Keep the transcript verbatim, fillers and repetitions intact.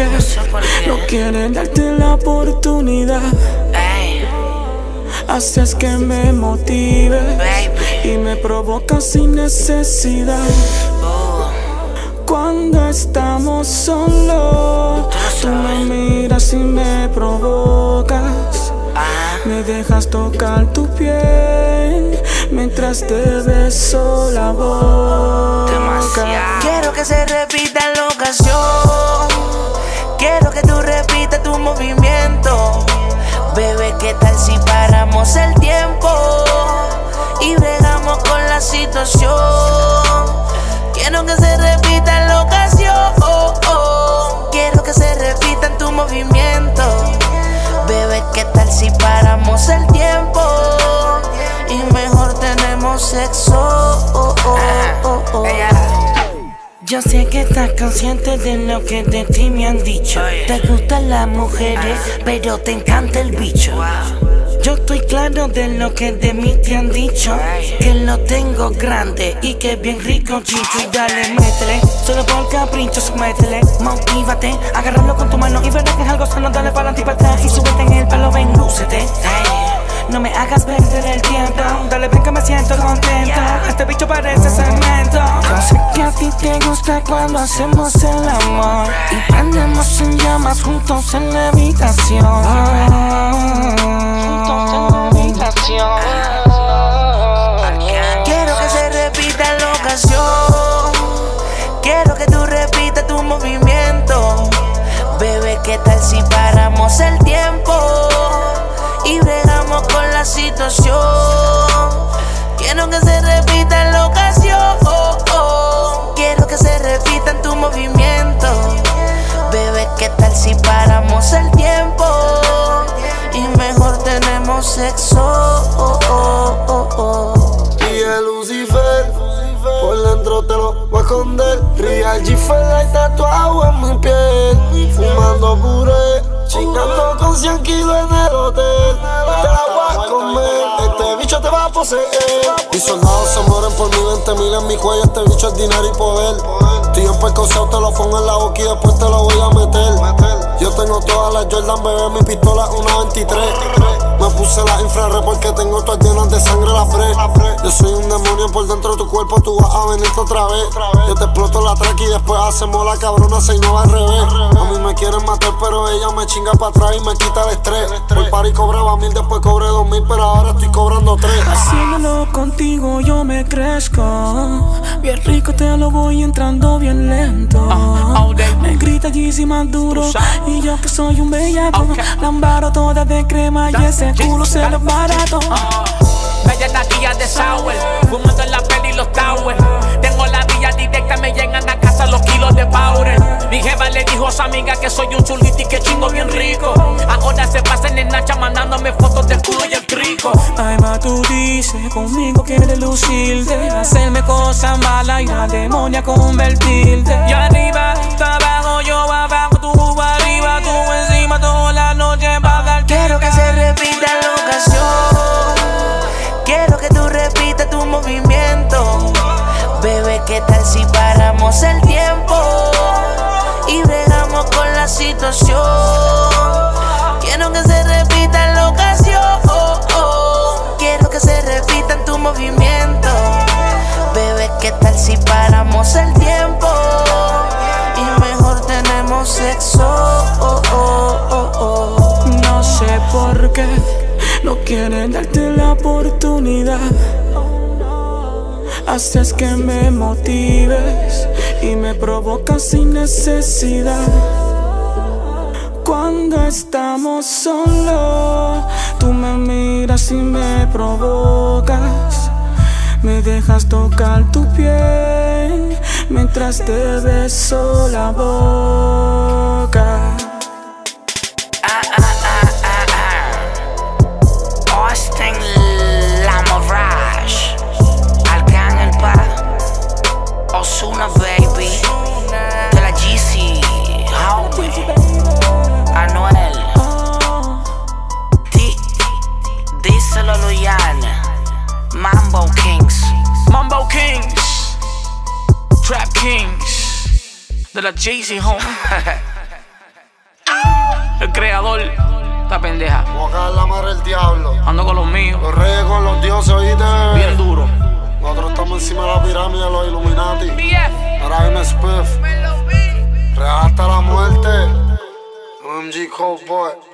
qué no, sé por qué. no quieren darte la oportunidad. Ey. Haces que me motive Baby. y me provocas sin necesidad. Oh. Cuando estamos solos, tú me miras y me provocas. Ah. Me dejas tocar tu piel mientras te beso la boca. Demasiado. Quiero que se repita la ocasión. Quiero que tú repitas tu movimiento. Bebé, ¿qué tal si paramos el tiempo y bregamos con la situación? Quiero que se repita la ocasión. Quiero que se repita en tu movimiento. Bebé, ¿qué tal si paramos el tiempo y mejor tenemos sexo? Yo sé que estás consciente de lo que de ti me han dicho. Te gustan las mujeres, pero te encanta el bicho. Yo estoy claro de lo que de mí te han dicho, que lo tengo grande y que es bien rico, chicho. Y dale, métele, solo por capricho, métele. Motívate, agárralo con tu mano y verás que es algo sano. Dale para adelante y para atrás y súbete en el palo, ven, lúcete. No me hagas perder el tiempo, dale, ven que me siento contento. Este bicho parece cemento. Yo sé que a ti te gusta cuando hacemos el amor y prendemos en llamas juntos en la habitación. Juntos en la habitación. Quiero que se repita la ocasión. Quiero que tú repitas tu movimiento. Bebé, ¿qué tal si paramos el tiempo y bregamos con la situación? Quiero que se repita la ocasión. Quiero que se repita en tu movimiento. Bebé, ¿qué tal si paramos el tiempo y mejor tenemos sexo? Y el Lucifer, por dentro te lo voy a esconder. Real G-Fella y tatuado en mi piel. Fumando puré, chingando con cien kilos en el hotel. Te la voy a comer, este bicho te va a poseer. Mis soldados se mueren por mí, veinte mil en mi cuello. Este bicho es dinero y poder. Estoy en percoceo, te lo pongo en la boca y después te lo voy a meter. Yo tengo todas las Jordan, bebé, mi pistola una veintitrés. Me puse la infrared porque tengo todas llenas de sangre la fre. Yo soy un demonio por dentro de tu cuerpo, tú vas a venirte otra vez. Yo te exploto la track y después hacemos la cabrona, se no va al revés. A mí me quieren matar pero ella me chinga para atrás y me quita el estrés. Por party cobraba mil, después cobré dos mil, pero ahora estoy cobrando tres. Haciéndolo contigo yo me crezco. Bien rico te lo voy entrando bien lento. Me grita Yeezy más duro y yo que soy un bellaco. Lambaro toda de crema y ese culo se lo barato. Bella taquilla de sour, fumando en la peli y los towers. Tengo la vía directa, me llegan a casa los kilos de powder. Mi jeva le dijo a su amiga que soy un chulito y que chingo bien rico. Ahora se pasan en Nacha mandándome fotos del culo y el crico. Ay, ma, tú dices, conmigo quieres lucirte, hacerme cosas malas y la demonia convertirte. Yo arriba, tú abajo, yo abajo, tú arriba, tú encima, toda la noche para dar. Quiero que se repita la ocasión. Quiero que tú repitas tu movimiento. Bebé, ¿qué tal si paramos el tiempo y bregamos con la situación? Quiero que se repita la ocasión. Quiero que se repita en tu movimiento. Bebé, ¿qué tal si paramos el tiempo y mejor tenemos sexo? No sé por qué no quieren darte la oportunidad. Haces que me motives y me provocas sin necesidad. Cuando estamos solos, tú me miras y me provocas. Me dejas tocar tu piel mientras te beso la boca. Ozuna, baby, de la G C, homie, Anuel, D, díselo Luyan, Mambo Kings, Mambo Kings, Trap Kings, de la G C, homie. el diablo. Ando con los míos. Los reyes con los dioses, oíste. Bien duro. Nosotros estamos encima de la pirámide de los Illuminati. Ahora M. Spiff. Real hasta la muerte. M G Cold Boy.